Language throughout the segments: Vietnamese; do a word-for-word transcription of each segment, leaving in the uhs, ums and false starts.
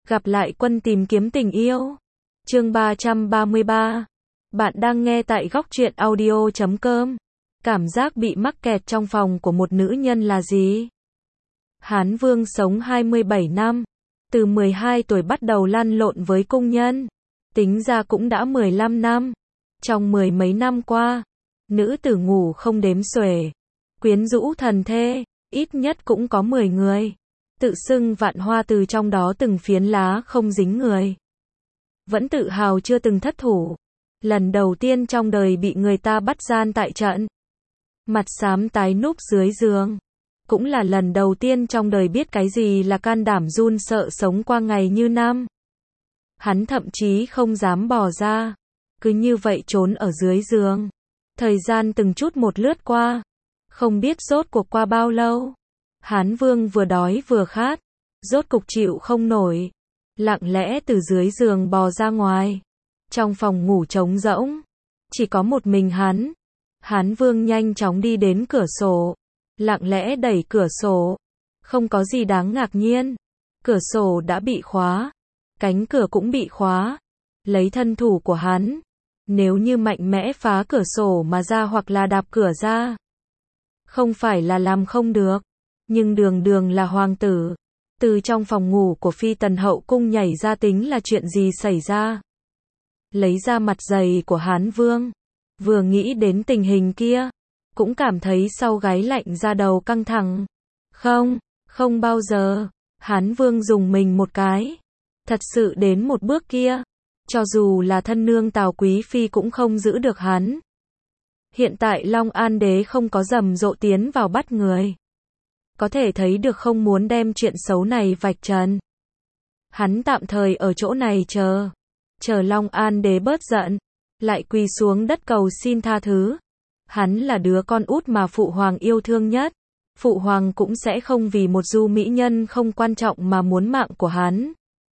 Gặp lại quân tìm kiếm tình yêu. Chương ba trăm ba mươi ba. Bạn đang nghe tại góc truyện audio chấm com. Cảm giác bị mắc kẹt trong phòng của một nữ nhân là gì? Hán Vương sống hai mươi bảy năm. Từ mười hai tuổi bắt đầu lăn lộn với cung nhân. Tính ra cũng đã mười lăm năm. Trong mười mấy năm qua, nữ tử ngủ không đếm xuể. Quyến rũ thần thê, ít nhất cũng có mười người. Tự xưng vạn hoa từ trong đó từng phiến lá không dính người. Vẫn tự hào chưa từng thất thủ. Lần đầu tiên trong đời bị người ta bắt gian tại trận. Mặt xám tái núp dưới giường. Cũng là lần đầu tiên trong đời biết cái gì là can đảm run sợ sống qua ngày như năm. Hắn thậm chí không dám bò ra. Cứ như vậy trốn ở dưới giường. Thời gian từng chút một lướt qua. Không biết rốt cuộc qua bao lâu. Hán Vương vừa đói vừa khát. Rốt cục chịu không nổi. Lặng lẽ từ dưới giường bò ra ngoài. Trong phòng ngủ trống rỗng. Chỉ có một mình hắn. Hán Vương nhanh chóng đi đến cửa sổ. Lặng lẽ đẩy cửa sổ. Không có gì đáng ngạc nhiên. Cửa sổ đã bị khóa. Cánh cửa cũng bị khóa. Lấy thân thủ của hắn. Nếu như mạnh mẽ phá cửa sổ mà ra hoặc là đạp cửa ra. Không phải là làm không được. Nhưng đường đường là hoàng tử. Từ trong phòng ngủ của phi tần hậu cung nhảy ra tính là chuyện gì xảy ra. Lấy ra mặt dày của Hán Vương. Vừa nghĩ đến tình hình kia. Cũng cảm thấy sau gáy lạnh ra đầu căng thẳng. Không, không bao giờ. Hán Vương dùng mình một cái. Thật sự đến một bước kia. Cho dù là thân nương Tào Quý Phi cũng không giữ được hắn. Hiện tại Long An Đế không có rầm rộ tiến vào bắt người. Có thể thấy được không muốn đem chuyện xấu này vạch trần. Hắn tạm thời ở chỗ này chờ. Chờ Long An Đế bớt giận. Lại quỳ xuống đất cầu xin tha thứ. Hắn là đứa con út mà Phụ Hoàng yêu thương nhất. Phụ Hoàng cũng sẽ không vì một du mỹ nhân không quan trọng mà muốn mạng của hắn.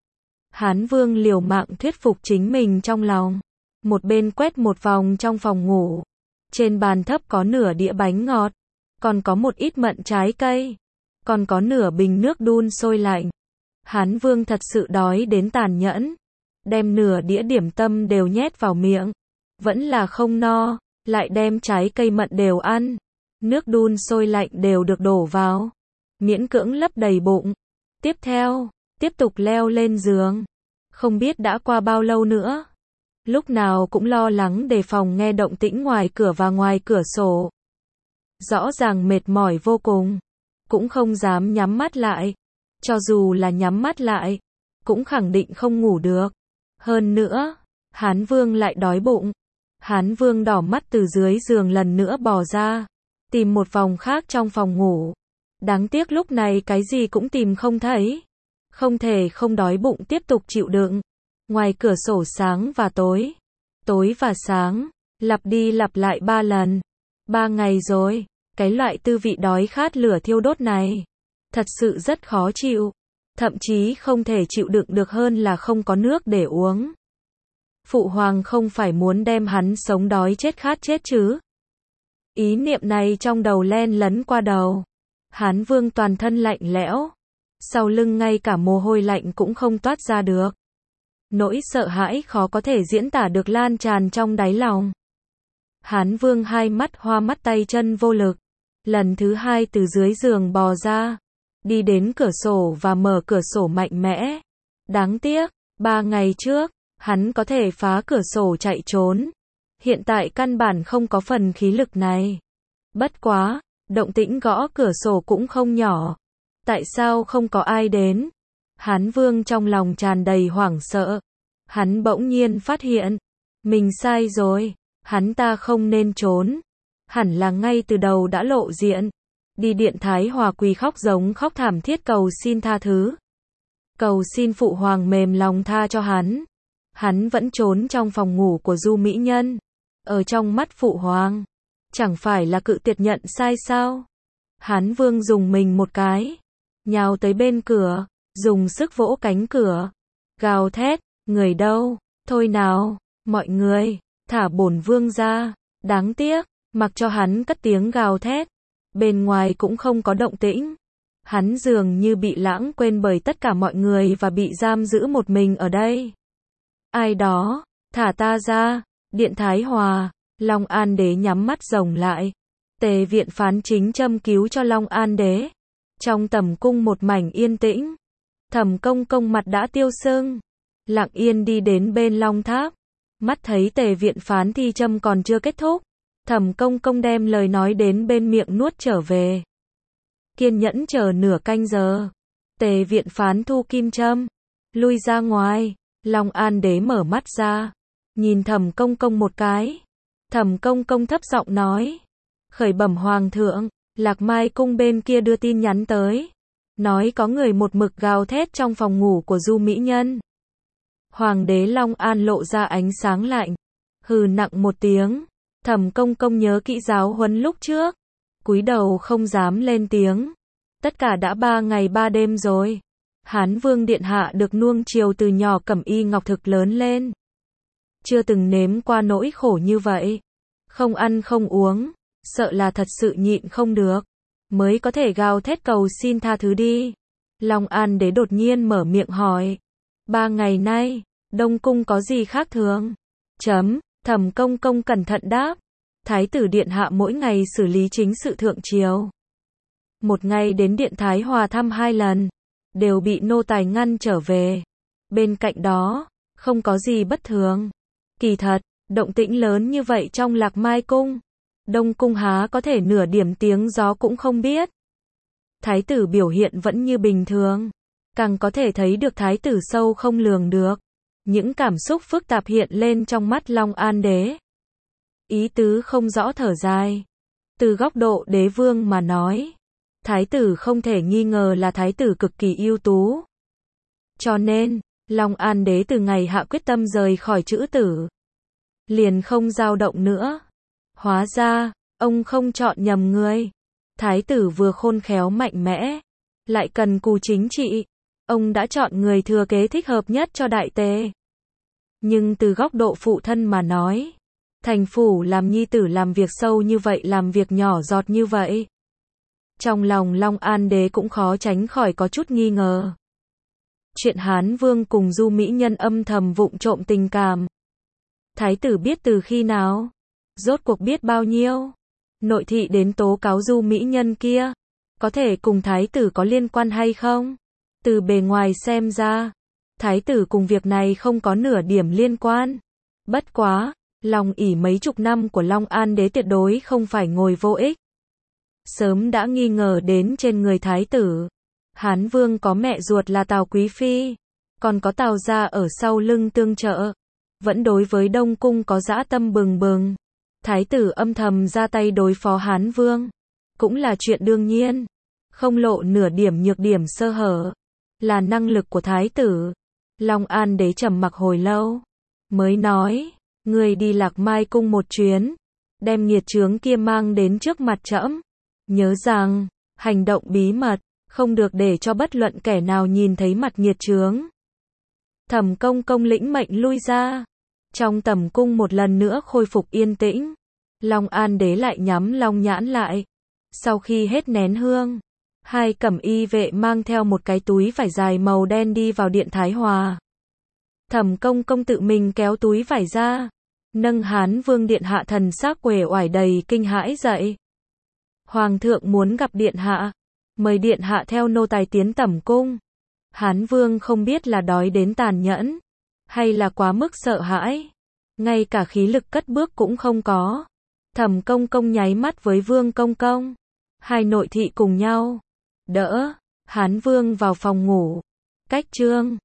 Hán Vương liều mạng thuyết phục chính mình trong lòng. Một bên quét một vòng trong phòng ngủ. Trên bàn thấp có nửa đĩa bánh ngọt. Còn có một ít mận trái cây. Còn có nửa bình nước đun sôi lạnh. Hán Vương thật sự đói đến tàn nhẫn. Đem nửa đĩa điểm tâm đều nhét vào miệng. Vẫn là không no. Lại đem trái cây mận đều ăn. Nước đun sôi lạnh đều được đổ vào. Miễn cưỡng lấp đầy bụng. Tiếp theo, tiếp tục leo lên giường. Không biết đã qua bao lâu nữa. Lúc nào cũng lo lắng đề phòng nghe động tĩnh ngoài cửa và ngoài cửa sổ. Rõ ràng mệt mỏi vô cùng. Cũng không dám nhắm mắt lại. Cho dù là nhắm mắt lại. Cũng khẳng định không ngủ được. Hơn nữa, Hán Vương lại đói bụng. Hán Vương đỏ mắt từ dưới giường lần nữa bò ra. Tìm một vòng khác trong phòng ngủ. Đáng tiếc lúc này cái gì cũng tìm không thấy. Không thể không đói bụng tiếp tục chịu đựng. Ngoài cửa sổ sáng và tối. Tối và sáng. Lặp đi lặp lại ba lần. Ba ngày rồi. Cái loại tư vị đói khát lửa thiêu đốt này. Thật sự rất khó chịu. Thậm chí không thể chịu đựng được hơn là không có nước để uống. Phụ Hoàng không phải muốn đem hắn sống đói chết khát chết chứ. Ý niệm này trong đầu len lấn qua đầu. Hán Vương toàn thân lạnh lẽo. Sau lưng ngay cả mồ hôi lạnh cũng không toát ra được. Nỗi sợ hãi khó có thể diễn tả được lan tràn trong đáy lòng. Hán Vương hai mắt hoa mắt tay chân vô lực. Lần thứ hai từ dưới giường bò ra. Đi đến cửa sổ và mở cửa sổ mạnh mẽ. Đáng tiếc, ba ngày trước, hắn có thể phá cửa sổ chạy trốn. Hiện tại căn bản không có phần khí lực này. Bất quá, động tĩnh gõ cửa sổ cũng không nhỏ. Tại sao không có ai đến? Hán Vương trong lòng tràn đầy hoảng sợ. Hắn bỗng nhiên phát hiện. Mình sai rồi. Hắn ta không nên trốn. Hẳn là ngay từ đầu đã lộ diện. Đi điện Thái Hòa quỳ khóc giống khóc thảm thiết cầu xin tha thứ. Cầu xin Phụ Hoàng mềm lòng tha cho hắn. Hắn vẫn trốn trong phòng ngủ của du mỹ nhân. Ở trong mắt Phụ Hoàng. Chẳng phải là cự tuyệt nhận sai sao? Hán Vương dùng mình một cái. Nhào tới bên cửa. Dùng sức vỗ cánh cửa. Gào thét. Người đâu? Thôi nào. Mọi người. Thả bổn Vương ra. Đáng tiếc. Mặc cho hắn cất tiếng gào thét. Bên ngoài cũng không có động tĩnh. Hắn dường như bị lãng quên bởi tất cả mọi người và bị giam giữ một mình ở đây. Ai đó, thả ta ra, Điện Thái Hòa. Long An Đế nhắm mắt rồng lại. Tề Viện Phán chính châm cứu cho Long An Đế. Trong tầm cung một mảnh yên tĩnh. Thẩm Công Công mặt đã tiêu sưng, lặng yên đi đến bên Long Tháp. Mắt thấy Tề Viện Phán thi châm còn chưa kết thúc, Thẩm Công Công đem lời nói đến bên miệng nuốt trở về. Kiên nhẫn chờ nửa canh giờ. Tề Viện Phán thu kim châm, lui ra ngoài. Long An Đế mở mắt ra, nhìn Thẩm Công Công một cái. Thẩm Công Công thấp giọng nói, khởi bẩm Hoàng thượng, Lạc Mai cung bên kia đưa tin nhắn tới, nói có người một mực gào thét trong phòng ngủ của Du mỹ nhân. Hoàng đế Long An lộ ra ánh sáng lạnh, hừ nặng một tiếng. Thẩm Công Công nhớ kỹ giáo huấn lúc trước, cúi đầu không dám lên tiếng. Tất cả đã ba ngày ba đêm rồi. Hán Vương điện hạ được nuông chiều từ nhỏ cẩm y ngọc thực lớn lên, chưa từng nếm qua nỗi khổ như vậy. Không ăn không uống, sợ là thật sự nhịn không được, mới có thể gào thét cầu xin tha thứ đi. Long An Đế đột nhiên mở miệng hỏi, ba ngày nay, Đông Cung có gì khác thường? Chấm, Thẩm Công Công cẩn thận đáp, Thái tử điện hạ mỗi ngày xử lý chính sự thượng triều. Một ngày đến Điện Thái Hòa thăm hai lần, đều bị nô tài ngăn trở về. Bên cạnh đó, không có gì bất thường. Kỳ thật, động tĩnh lớn như vậy trong Lạc Mai cung, Đông Cung há có thể nửa điểm tiếng gió cũng không biết. Thái tử biểu hiện vẫn như bình thường, càng có thể thấy được thái tử sâu không lường được. Những cảm xúc phức tạp hiện lên trong mắt Long An Đế. Ý tứ không rõ thở dài. Từ góc độ đế vương mà nói, thái tử không thể nghi ngờ là thái tử cực kỳ ưu tú. Cho nên, Long An Đế từ ngày hạ quyết tâm rời khỏi chữ tử, liền không dao động nữa. Hóa ra, ông không chọn nhầm người. Thái tử vừa khôn khéo mạnh mẽ, lại cần cù chính trị. Ông đã chọn người thừa kế thích hợp nhất cho đại tề. Nhưng từ góc độ phụ thân mà nói, thành phủ làm nhi tử làm việc sâu như vậy, làm việc nhỏ giọt như vậy, trong lòng Long An Đế cũng khó tránh khỏi có chút nghi ngờ. Chuyện Hán Vương cùng Du mỹ nhân âm thầm vụng trộm tình cảm, thái tử biết từ khi nào? Rốt cuộc biết bao nhiêu? Nội thị đến tố cáo Du mỹ nhân kia, có thể cùng thái tử có liên quan hay không? Từ bề ngoài xem ra, thái tử cùng việc này không có nửa điểm liên quan. Bất quá, lòng ỷ mấy chục năm của Long An Đế tuyệt đối không phải ngồi vô ích. Sớm đã nghi ngờ đến trên người thái tử. Hán Vương có mẹ ruột là Tào Quý Phi, còn có Tào gia ở sau lưng tương trợ, vẫn đối với Đông Cung có dã tâm bừng bừng. Thái tử âm thầm ra tay đối phó Hán Vương, cũng là chuyện đương nhiên, không lộ nửa điểm nhược điểm sơ hở, là năng lực của thái tử. Long An Đế trầm mặc hồi lâu, mới nói, ngươi đi Lạc Mai cung một chuyến, đem nghiệt chướng kia mang đến trước mặt trẫm. Nhớ rằng, hành động bí mật, không được để cho bất luận kẻ nào nhìn thấy mặt nghiệt chướng. Thẩm Công Công lĩnh mệnh lui ra. Trong tầm cung một lần nữa khôi phục yên tĩnh. Long An Đế lại nhắm long nhãn lại. Sau khi hết nén hương, hai cẩm y vệ mang theo một cái túi vải dài màu đen đi vào Điện Thái Hòa. Thẩm Công Công tự mình kéo túi vải ra, nâng Hán Vương điện hạ thần sắc uể oải đầy kinh hãi dậy. Hoàng thượng muốn gặp điện hạ, mời điện hạ theo nô tài tiến tẩm cung. Hán Vương không biết là đói đến tàn nhẫn, hay là quá mức sợ hãi, ngay cả khí lực cất bước cũng không có. Thẩm Công Công nháy mắt với Vương Công Công, hai nội thị cùng nhau đỡ Hán Vương vào phòng ngủ. Cách chương